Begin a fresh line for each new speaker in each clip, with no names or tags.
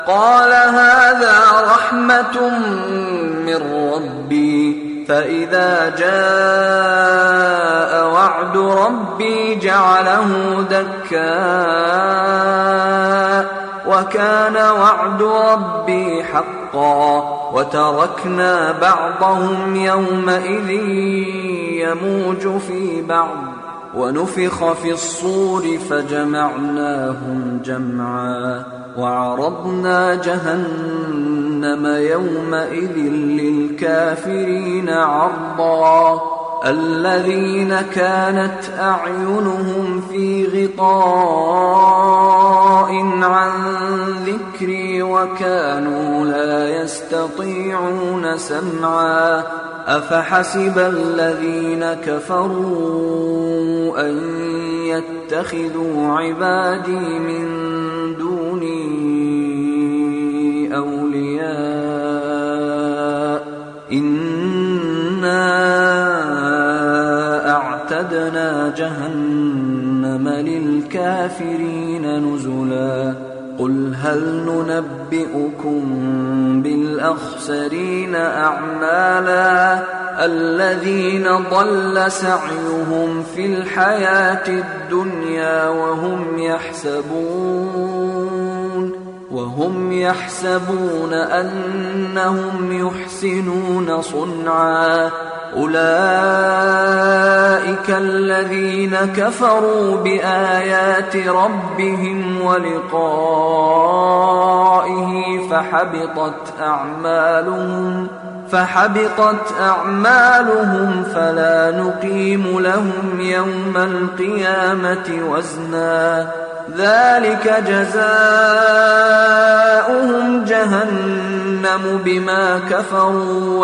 قال هذا رحمة من ربي فإذا جاء وعد ربي جعله دكاء وكان وعد ربي حقا وتركنا بعضهم يومئذ يموج في بعض ونفخ في الصور فجمعناهم جمعا وعرضنا جهنم يومئذ للكافرين عرضا الذين كانت أعينهم في غطاء عن ذكري وكانوا لا يستطيعون سمعا أفحسب الذين كفروا أن يتخذوا عبادي من دوني أولياء إنا أعتدنا جهنم للكافرين نزلا قل هل ننبئكم بالأخسرين أعمالا الذين ضل سعيهم في الحياة الدنيا وهم يحسبون أنهم يحسنون صنعا أولئك الذين كفروا بآيات ربهم ولقائه فحبطت أعمالهم فلا نقيم لهم يوم القيامة وزنا ذلك جزاؤهم جهنم بما كفروا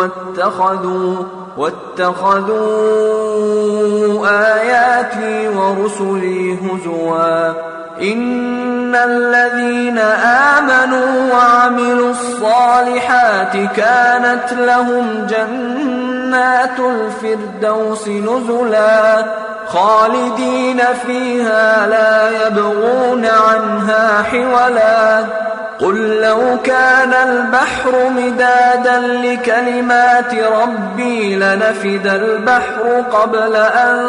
واتخذوا آياتي ورسلي هزوا إن الذين آمنوا وعملوا الصالحات كانت لهم جنات الفردوس نزلا خالدين فيها لا يبغون عنها حولا قل لو كان البحر مدادا لكلمات ربي لنفد البحر قبل أن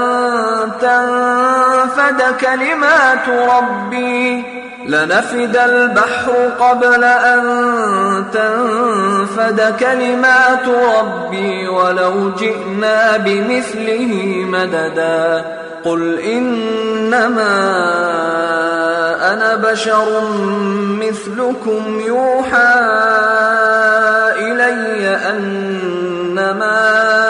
تنفد كلمات ربي ولو جئنا بمثله مددا قل إنما أنا بشر مثلكم يوحى إلي أنما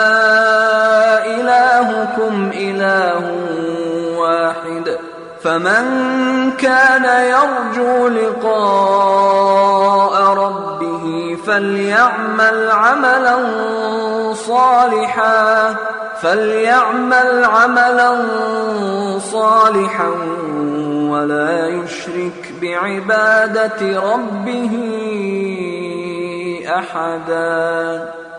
إلهكم إله واحد فمن كان يرجو لقاء ربه فليعمل عملا صالحا ولا يشرك بعبادة ربه أحدا.